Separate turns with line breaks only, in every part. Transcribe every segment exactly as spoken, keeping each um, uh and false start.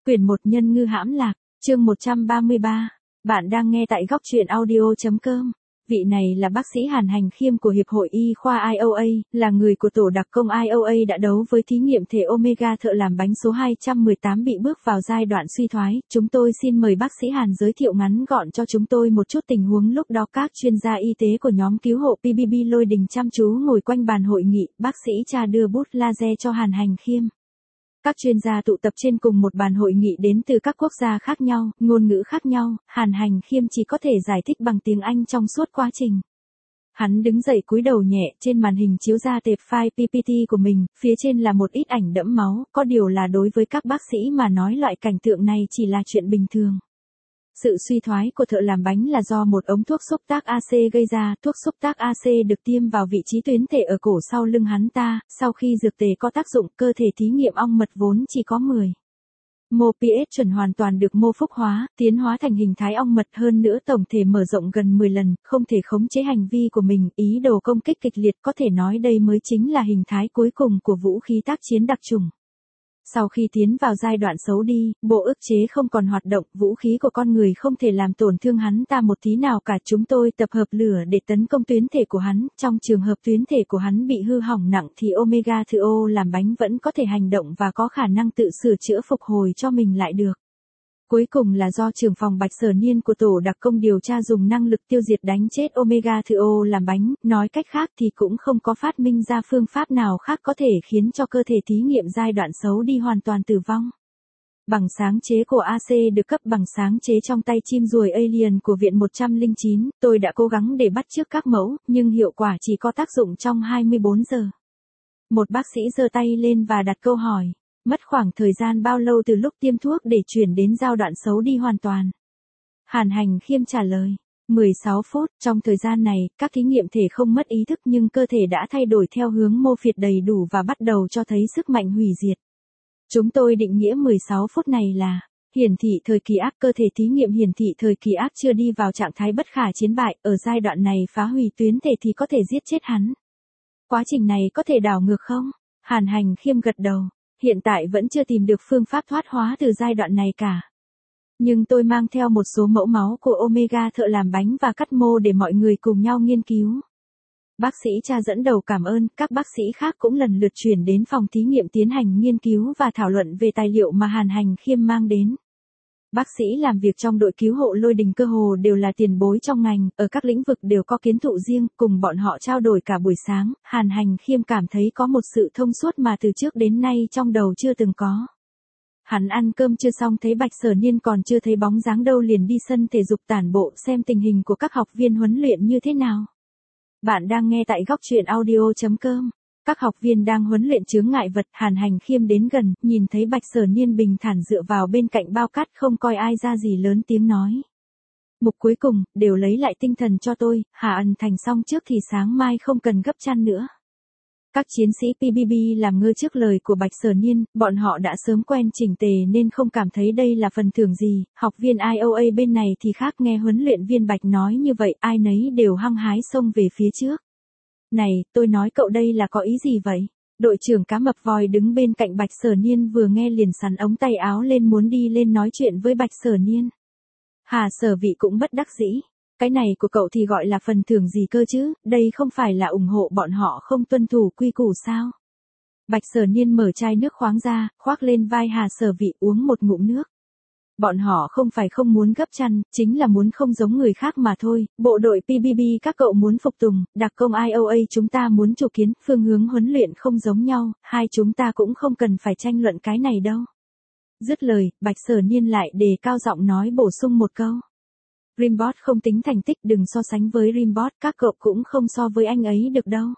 Quyển một Nhân ngư hãm lạc, chương một trăm ba mươi ba. Bạn đang nghe tại góc truyện audio chấm com. Vị này là bác sĩ Hàn Hành Khiêm của Hiệp hội Y khoa i o a, là người của tổ đặc công i o a đã đấu với thí nghiệm thể Omega thợ làm bánh số hai trăm mười tám bị bước vào giai đoạn suy thoái. Chúng tôi xin mời bác sĩ Hàn giới thiệu ngắn gọn cho chúng tôi một chút tình huống lúc đó. Các chuyên gia y tế của nhóm cứu hộ pê bê bê lôi đình chăm chú ngồi quanh bàn hội nghị, bác sĩ Cha đưa bút laser cho Hàn Hành Khiêm. Các chuyên gia tụ tập trên cùng một bàn hội nghị đến từ các quốc gia khác nhau, ngôn ngữ khác nhau, Hàn Hành Khiêm chỉ có thể giải thích bằng tiếng Anh trong suốt quá trình. Hắn đứng dậy cúi đầu nhẹ, trên màn hình chiếu ra tệp file pê pê tê của mình, phía trên là một ít ảnh đẫm máu, có điều là đối với các bác sĩ mà nói loại cảnh tượng này chỉ là chuyện bình thường. Sự suy thoái của thợ làm bánh là do một ống thuốc xúc tác a xê gây ra. Thuốc xúc tác a xê được tiêm vào vị trí tuyến thể ở cổ sau lưng hắn ta. Sau khi dược tề có tác dụng, cơ thể thí nghiệm ong mật vốn chỉ có mười mô pH chuẩn hoàn toàn được mô phúc hóa, tiến hóa thành hình thái ong mật, hơn nữa tổng thể mở rộng gần mười lần, không thể khống chế hành vi của mình, ý đồ công kích kịch liệt, có thể nói đây mới chính là hình thái cuối cùng của vũ khí tác chiến đặc chủng. Sau khi tiến vào giai đoạn xấu đi, bộ ức chế không còn hoạt động, vũ khí của con người không thể làm tổn thương hắn ta một tí nào cả. Chúng tôi tập hợp lửa để tấn công tuyến thể của hắn, trong trường hợp tuyến thể của hắn bị hư hỏng nặng thì Omega thợ làm bánh vẫn có thể hành động và có khả năng tự sửa chữa phục hồi cho mình lại được. Cuối cùng là do trưởng phòng Bạch Sở Niên của tổ đặc công điều tra dùng năng lực tiêu diệt đánh chết Omega thợ làm bánh, nói cách khác thì cũng không có phát minh ra phương pháp nào khác có thể khiến cho cơ thể thí nghiệm giai đoạn xấu đi hoàn toàn tử vong. Bằng sáng chế của a xê được cấp bằng sáng chế trong tay chim ruồi Alien của Viện một trăm lẻ chín, tôi đã cố gắng để bắt chước các mẫu, nhưng hiệu quả chỉ có tác dụng trong hai mươi bốn giờ. Một bác sĩ giơ tay lên và đặt câu hỏi. Mất khoảng thời gian bao lâu từ lúc tiêm thuốc để chuyển đến giai đoạn xấu đi hoàn toàn? Hàn Hành Khiêm trả lời, mười sáu phút, trong thời gian này, các thí nghiệm thể không mất ý thức nhưng cơ thể đã thay đổi theo hướng mô phịt đầy đủ và bắt đầu cho thấy sức mạnh hủy diệt. Chúng tôi định nghĩa mười sáu phút này là hiển thị thời kỳ ác, cơ thể thí nghiệm hiển thị thời kỳ ác chưa đi vào trạng thái bất khả chiến bại, ở giai đoạn này phá hủy tuyến thể thì có thể giết chết hắn. Quá trình này có thể đảo ngược không? Hàn Hành Khiêm gật đầu. Hiện tại vẫn chưa tìm được phương pháp thoát hóa từ giai đoạn này cả. Nhưng tôi mang theo một số mẫu máu của Omega thợ làm bánh và cắt mô để mọi người cùng nhau nghiên cứu. Bác sĩ Cha dẫn đầu cảm ơn, các bác sĩ khác cũng lần lượt chuyển đến phòng thí nghiệm tiến hành nghiên cứu và thảo luận về tài liệu mà Hàn Hành Khiêm mang đến. Bác sĩ làm việc trong đội cứu hộ lôi đình cơ hồ đều là tiền bối trong ngành, ở các lĩnh vực đều có kiến thụ riêng, cùng bọn họ trao đổi cả buổi sáng, Hàn Hành Khiêm cảm thấy có một sự thông suốt mà từ trước đến nay trong đầu chưa từng có. Hắn ăn cơm chưa xong thấy Bạch Sở Niên còn chưa thấy bóng dáng đâu liền đi sân thể dục tản bộ xem tình hình của các học viên huấn luyện như thế nào. Bạn đang nghe tại góc truyện audio chấm com. Các học viên đang huấn luyện chướng ngại vật. Hàn Hành Khiêm đến gần, nhìn thấy Bạch Sở Niên bình thản dựa vào bên cạnh bao cát không coi ai ra gì lớn tiếng nói. Mục cuối cùng, đều lấy lại tinh thần cho tôi, Hà ẩn thành xong trước thì sáng mai không cần gấp chăn nữa. Các chiến sĩ pê bê bê làm ngơ trước lời của Bạch Sở Niên, bọn họ đã sớm quen chỉnh tề nên không cảm thấy đây là phần thưởng gì. Học viên i o a bên này thì khác, nghe huấn luyện viên Bạch nói như vậy, ai nấy đều hăng hái xông về phía trước. Này, tôi nói cậu đây là có ý gì vậy? Đội trưởng cá mập vòi đứng bên cạnh Bạch Sở Niên vừa nghe liền sắn ống tay áo lên muốn đi lên nói chuyện với Bạch Sở Niên. Hà Sở Vị cũng bất đắc dĩ. Cái này của cậu thì gọi là phần thưởng gì cơ chứ, đây không phải là ủng hộ bọn họ không tuân thủ quy củ sao? Bạch Sở Niên mở chai nước khoáng ra, khoác lên vai Hà Sở Vị uống một ngụm nước. Bọn họ không phải không muốn gấp chăn, chính là muốn không giống người khác mà thôi. Bộ đội pê bê bê các cậu muốn phục tùng, đặc công i o a chúng ta muốn chủ kiến, phương hướng huấn luyện không giống nhau, hai chúng ta cũng không cần phải tranh luận cái này đâu. Dứt lời, Bạch Sở Niên lại đề cao giọng nói bổ sung một câu. Rimbot không tính thành tích, đừng so sánh với Rimbot, các cậu cũng không so với anh ấy được đâu.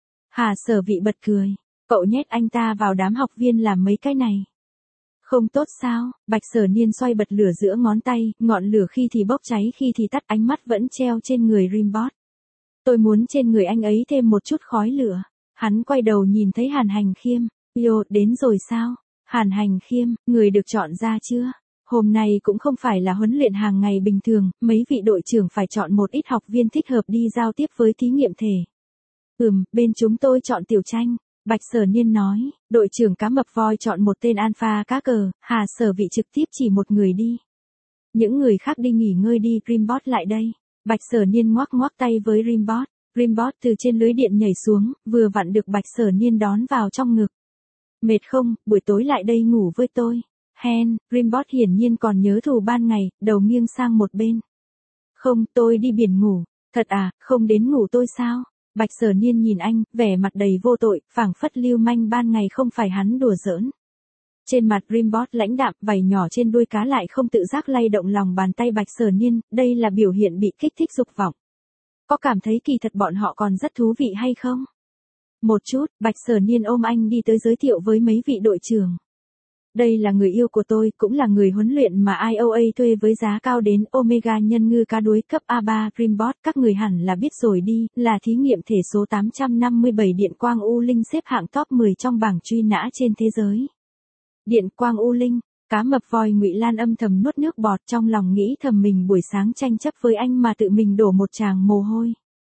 Hà Sở Vị bật cười, cậu nhét anh ta vào đám học viên làm mấy cái này. Không tốt sao? Bạch Sở Niên xoay bật lửa giữa ngón tay, ngọn lửa khi thì bốc cháy khi thì tắt, ánh mắt vẫn treo trên người Rimbot. Tôi muốn trên người anh ấy thêm một chút khói lửa. Hắn quay đầu nhìn thấy Hàn Hành Khiêm. Yo, đến rồi sao? Hàn Hành Khiêm, người được chọn ra chưa? Hôm nay cũng không phải là huấn luyện hàng ngày bình thường, mấy vị đội trưởng phải chọn một ít học viên thích hợp đi giao tiếp với thí nghiệm thể. Ừm, bên chúng tôi chọn Tiểu Tranh. Bạch Sở Niên nói, đội trưởng cá mập voi chọn một tên alpha cá cờ, Hà Sở Vị trực tiếp chỉ một người đi. Những người khác đi nghỉ ngơi đi, Rimbot lại đây. Bạch Sở Niên ngoắc ngoắc tay với Rimbot. Rimbot từ trên lưới điện nhảy xuống, vừa vặn được Bạch Sở Niên đón vào trong ngực. Mệt không, buổi tối lại đây ngủ với tôi. Hen, Rimbot hiển nhiên còn nhớ thù ban ngày, đầu nghiêng sang một bên. Không, tôi đi biển ngủ. Thật à, không đến ngủ tôi sao? Bạch Sở Niên nhìn anh, vẻ mặt đầy vô tội, phảng phất lưu manh ban ngày không phải hắn đùa giỡn. Trên mặt Rimbot lãnh đạm, vảy nhỏ trên đuôi cá lại không tự giác lay động lòng bàn tay Bạch Sở Niên, đây là biểu hiện bị kích thích dục vọng. Có cảm thấy kỳ thật bọn họ còn rất thú vị hay không? Một chút, Bạch Sở Niên ôm anh đi tới giới thiệu với mấy vị đội trưởng. Đây là người yêu của tôi, cũng là người huấn luyện mà i o a thuê với giá cao đến Omega nhân ngư cá đuối cấp a ba. Rimbot, các người hẳn là biết rồi đi, là thí nghiệm thể số tám trăm năm mươi bảy điện quang U Linh xếp hạng top mười trong bảng truy nã trên thế giới. Điện quang U Linh, cá mập voi Ngụy Lan âm thầm nuốt nước bọt trong lòng nghĩ thầm mình buổi sáng tranh chấp với anh mà tự mình đổ một tràng mồ hôi.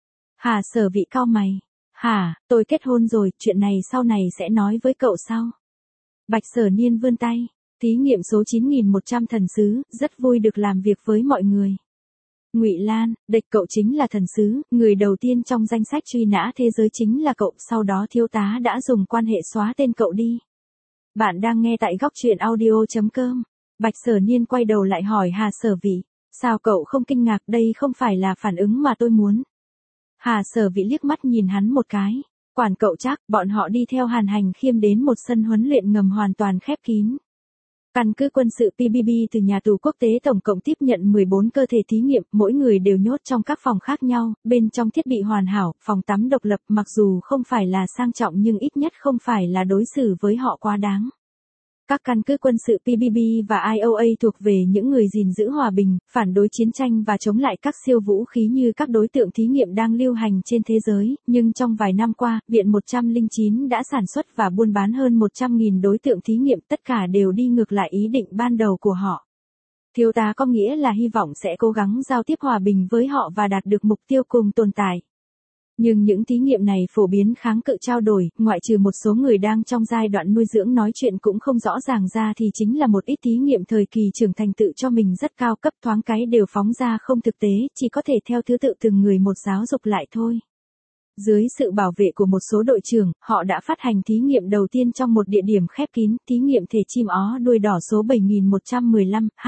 Hà Sở Vị cau mày. Hả, tôi kết hôn rồi, chuyện này sau này sẽ nói với cậu sau. Bạch Sở Niên vươn tay, thí nghiệm số chín nghìn một trăm thần sứ, rất vui được làm việc với mọi người. Ngụy Lan, địch cậu chính là thần sứ, người đầu tiên trong danh sách truy nã thế giới chính là cậu, sau đó thiếu tá đã dùng quan hệ xóa tên cậu đi. Bạn đang nghe tại góc truyện audio chấm com. Bạch Sở Niên quay đầu lại hỏi Hà Sở Vị, sao cậu không kinh ngạc, đây không phải là phản ứng mà tôi muốn. Hà Sở Vị liếc mắt nhìn hắn một cái. Quản cậu chắc, bọn họ đi theo Hàn Hành Khiêm đến một sân huấn luyện ngầm hoàn toàn khép kín. Căn cứ quân sự pê bê bê từ nhà tù quốc tế tổng cộng tiếp nhận mười bốn cơ thể thí nghiệm, mỗi người đều nhốt trong các phòng khác nhau, bên trong thiết bị hoàn hảo, phòng tắm độc lập, mặc dù không phải là sang trọng nhưng ít nhất không phải là đối xử với họ quá đáng. Các căn cứ quân sự pê bê bê và i o a thuộc về những người gìn giữ hòa bình, phản đối chiến tranh và chống lại các siêu vũ khí như các đối tượng thí nghiệm đang lưu hành trên thế giới, nhưng trong vài năm qua, Viện một không chín đã sản xuất và buôn bán hơn một trăm nghìn đối tượng thí nghiệm, tất cả đều đi ngược lại ý định ban đầu của họ. Thiếu tá có nghĩa là hy vọng sẽ cố gắng giao tiếp hòa bình với họ và đạt được mục tiêu cùng tồn tại. Nhưng những thí nghiệm này phổ biến kháng cự trao đổi, ngoại trừ một số người đang trong giai đoạn nuôi dưỡng nói chuyện cũng không rõ ràng ra thì chính là một ít thí nghiệm thời kỳ trưởng thành tự cho mình rất cao cấp, thoáng cái đều phóng ra không thực tế, chỉ có thể theo thứ tự từng người một giáo dục lại thôi. Dưới sự bảo vệ của một số đội trưởng, họ đã phát hành thí nghiệm đầu tiên trong một địa điểm khép kín, thí nghiệm thể chim ó đuôi đỏ số bảy nghìn một trăm mười lăm H.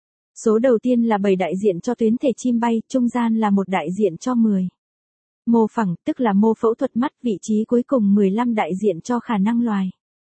Số đầu tiên là bảy đại diện cho tuyến thể chim bay, trung gian là một đại diện cho mười. Mô phẳng, tức là mô phẫu thuật mắt, vị trí cuối cùng mười lăm đại diện cho khả năng loài.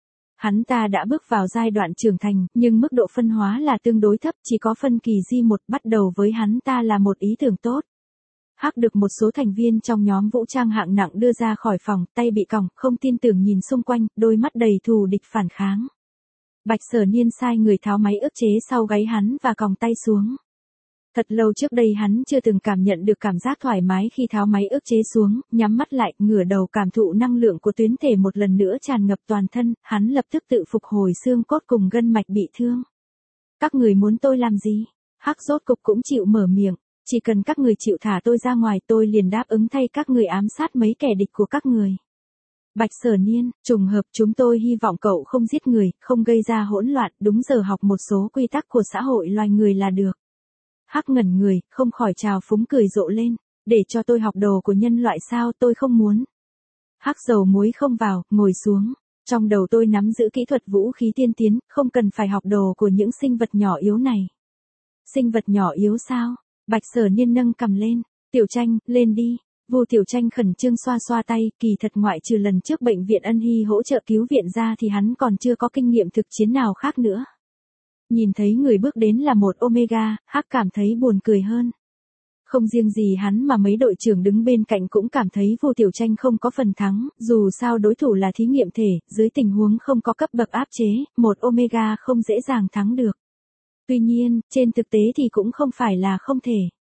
Hắn ta đã bước vào giai đoạn trưởng thành, nhưng mức độ phân hóa là tương đối thấp, chỉ có phân kỳ G một, bắt đầu với hắn ta là một ý tưởng tốt. Hắc được một số thành viên trong nhóm vũ trang hạng nặng đưa ra khỏi phòng, tay bị còng, không tin tưởng nhìn xung quanh, đôi mắt đầy thù địch phản kháng. Bạch Sở Niên sai người tháo máy ức chế sau gáy hắn và còng tay xuống. Thật lâu trước đây hắn chưa từng cảm nhận được cảm giác thoải mái khi tháo máy ức chế xuống, nhắm mắt lại, ngửa đầu cảm thụ năng lượng của tuyến thể một lần nữa tràn ngập toàn thân, hắn lập tức tự phục hồi xương cốt cùng gân mạch bị thương. Các người muốn tôi làm gì? Hắc rốt cục cũng chịu mở miệng, chỉ cần các người chịu thả tôi ra ngoài tôi liền đáp ứng thay các người ám sát mấy kẻ địch của các người. Bạch Sở Niên, trùng hợp chúng tôi hy vọng cậu không giết người, không gây ra hỗn loạn, đúng giờ học một số quy tắc của xã hội loài người là được. Hắc ngẩn người, không khỏi trào phúng cười rộ lên, để cho tôi học đồ của nhân loại sao, tôi không muốn. Hắc dầu muối không vào, ngồi xuống, trong đầu tôi nắm giữ kỹ thuật vũ khí tiên tiến, không cần phải học đồ của những sinh vật nhỏ yếu này. Sinh vật nhỏ yếu sao? Bạch Sở Niên nâng cầm lên, Tiểu Tranh, lên đi. Vu Tiểu Tranh khẩn trương xoa xoa tay, kỳ thật ngoại trừ lần trước bệnh viện Ân Hy hỗ trợ cứu viện ra thì hắn còn chưa có kinh nghiệm thực chiến nào khác nữa. Nhìn thấy người bước đến là một Omega, Hắc cảm thấy buồn cười hơn. Không riêng gì hắn mà mấy đội trưởng đứng bên cạnh cũng cảm thấy Vu Tiểu Tranh không có phần thắng, dù sao đối thủ là thí nghiệm thể, dưới tình huống không có cấp bậc áp chế, một Omega không dễ dàng thắng được. Tuy nhiên, trên thực tế thì cũng không phải là không thể.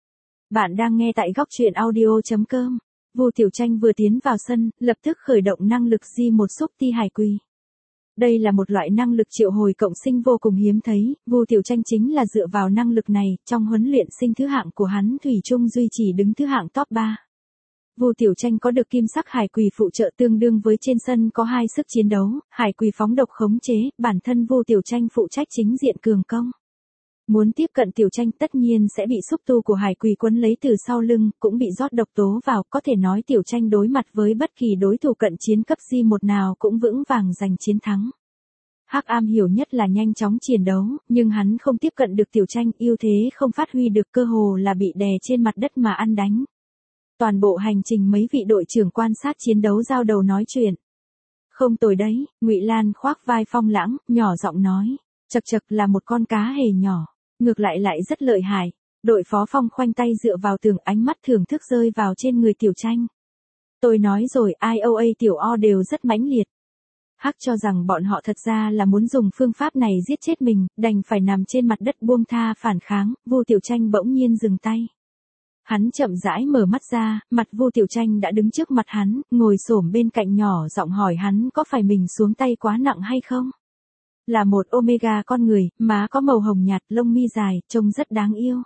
Bạn đang nghe tại góc truyện audio chấm com. Vu Tiểu Tranh vừa tiến vào sân, lập tức khởi động năng lực G một xúc ti hải quỳ. Đây là một loại năng lực triệu hồi cộng sinh vô cùng hiếm thấy, Vu Tiểu Tranh chính là dựa vào năng lực này, trong huấn luyện sinh thứ hạng của hắn thủy chung duy trì đứng thứ hạng top ba. Vu Tiểu Tranh có được kim sắc hải quỷ phụ trợ tương đương với trên sân có hai sức chiến đấu, hải quỷ phóng độc khống chế, bản thân Vu Tiểu Tranh phụ trách chính diện cường công. Muốn tiếp cận Tiểu Tranh tất nhiên sẽ bị xúc tu của hải quỷ quấn lấy từ sau lưng, cũng bị rót độc tố vào, có thể nói Tiểu Tranh đối mặt với bất kỳ đối thủ cận chiến cấp G một nào cũng vững vàng giành chiến thắng. Hắc am hiểu nhất là nhanh chóng chiến đấu, nhưng hắn không tiếp cận được Tiểu Tranh, ưu thế không phát huy được, cơ hồ là bị đè trên mặt đất mà ăn đánh. Toàn bộ hành trình mấy vị đội trưởng quan sát chiến đấu giao đầu nói chuyện. Không tồi đấy, Ngụy Lan khoác vai Phong Lãng, nhỏ giọng nói, chật chật là một con cá hề nhỏ, ngược lại lại rất lợi hại. Đội phó Phong khoanh tay dựa vào tường, ánh mắt thưởng thức rơi vào trên người Tiểu Tranh. Tôi nói rồi, i o a Tiểu O đều rất mãnh liệt. Hắc cho rằng bọn họ thật ra là muốn dùng phương pháp này giết chết mình, đành phải nằm trên mặt đất buông tha phản kháng. Vu Tiểu Tranh bỗng nhiên dừng tay. Hắn chậm rãi mở mắt ra, mặt Vu Tiểu Tranh đã đứng trước mặt hắn, ngồi xổm bên cạnh nhỏ giọng hỏi hắn có phải mình xuống tay quá nặng hay không. Là một Omega con người, má có màu hồng nhạt, lông mi dài, trông rất đáng yêu.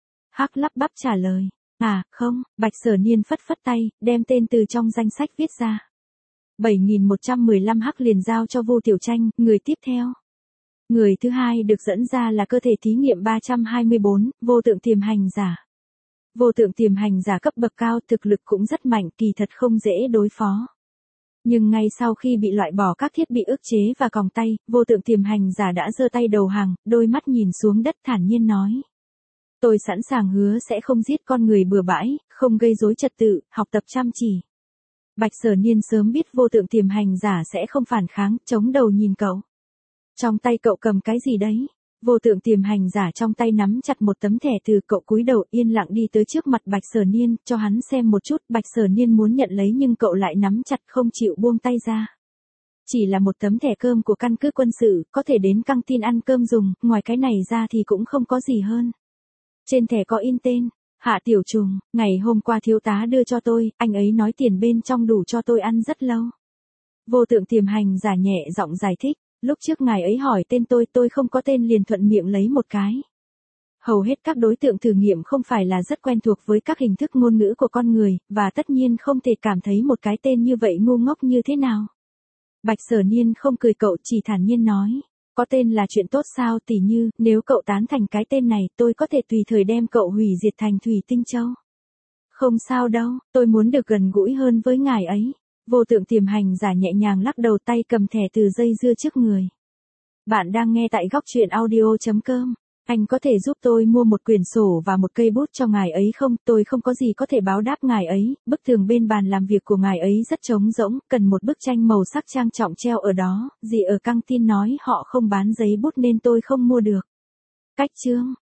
Hắc lắp bắp trả lời, à, không, Bạch Sở Niên phất phất tay, đem tên từ trong danh sách viết ra. bảy nghìn một trăm mười lăm Hắc liền giao cho Vu Tiểu Tranh, người tiếp theo. Người thứ hai được dẫn ra là cơ thể thí nghiệm ba trăm hai mươi bốn, vô tượng tiềm hành giả. Vô tượng tiềm hành giả cấp bậc cao, thực lực cũng rất mạnh, kỳ thật không dễ đối phó. Nhưng ngay sau khi bị loại bỏ các thiết bị ức chế và còng tay, vô tượng tiềm hành giả đã giơ tay đầu hàng, đôi mắt nhìn xuống đất thản nhiên nói. Tôi sẵn sàng hứa sẽ không giết con người bừa bãi, không gây rối trật tự, học tập chăm chỉ. Bạch Sở Niên sớm biết vô tượng tiềm hành giả sẽ không phản kháng, chống đầu nhìn cậu. Trong tay cậu cầm cái gì đấy? Vô tượng tiềm hành giả trong tay nắm chặt một tấm thẻ từ, cậu cúi đầu yên lặng đi tới trước mặt Bạch Sở Niên, cho hắn xem một chút. Bạch Sở Niên muốn nhận lấy nhưng cậu lại nắm chặt không chịu buông tay ra. Chỉ là một tấm thẻ cơm của căn cứ quân sự, có thể đến căng tin ăn cơm dùng, ngoài cái này ra thì cũng không có gì hơn. Trên thẻ có in tên, Hạ Tiểu Trùng, ngày hôm qua thiếu tá đưa cho tôi, anh ấy nói tiền bên trong đủ cho tôi ăn rất lâu. Vô tượng tiềm hành giả nhẹ giọng giải thích. Lúc trước ngài ấy hỏi tên tôi, tôi không có tên liền thuận miệng lấy một cái. Hầu hết các đối tượng thử nghiệm không phải là rất quen thuộc với các hình thức ngôn ngữ của con người, và tất nhiên không thể cảm thấy một cái tên như vậy ngu ngốc như thế nào. Bạch Sở Niên không cười, cậu chỉ thản nhiên nói, có tên là chuyện tốt sao, tỉ như, nếu cậu tán thành cái tên này, tôi có thể tùy thời đem cậu hủy diệt thành Thủy Tinh Châu. Không sao đâu, tôi muốn được gần gũi hơn với ngài ấy. Vô tượng tiềm hành giả nhẹ nhàng lắc đầu, tay cầm thẻ từ dây dưa trước người. Bạn đang nghe tại góc truyện audio chấm com. Anh có thể giúp tôi mua một quyển sổ và một cây bút cho ngài ấy không? Tôi không có gì có thể báo đáp ngài ấy. Bức tường bên bàn làm việc của ngài ấy rất trống rỗng, cần một bức tranh màu sắc trang trọng treo ở đó. Dì ở căng tin nói họ không bán giấy bút nên tôi không mua được. Cách chương.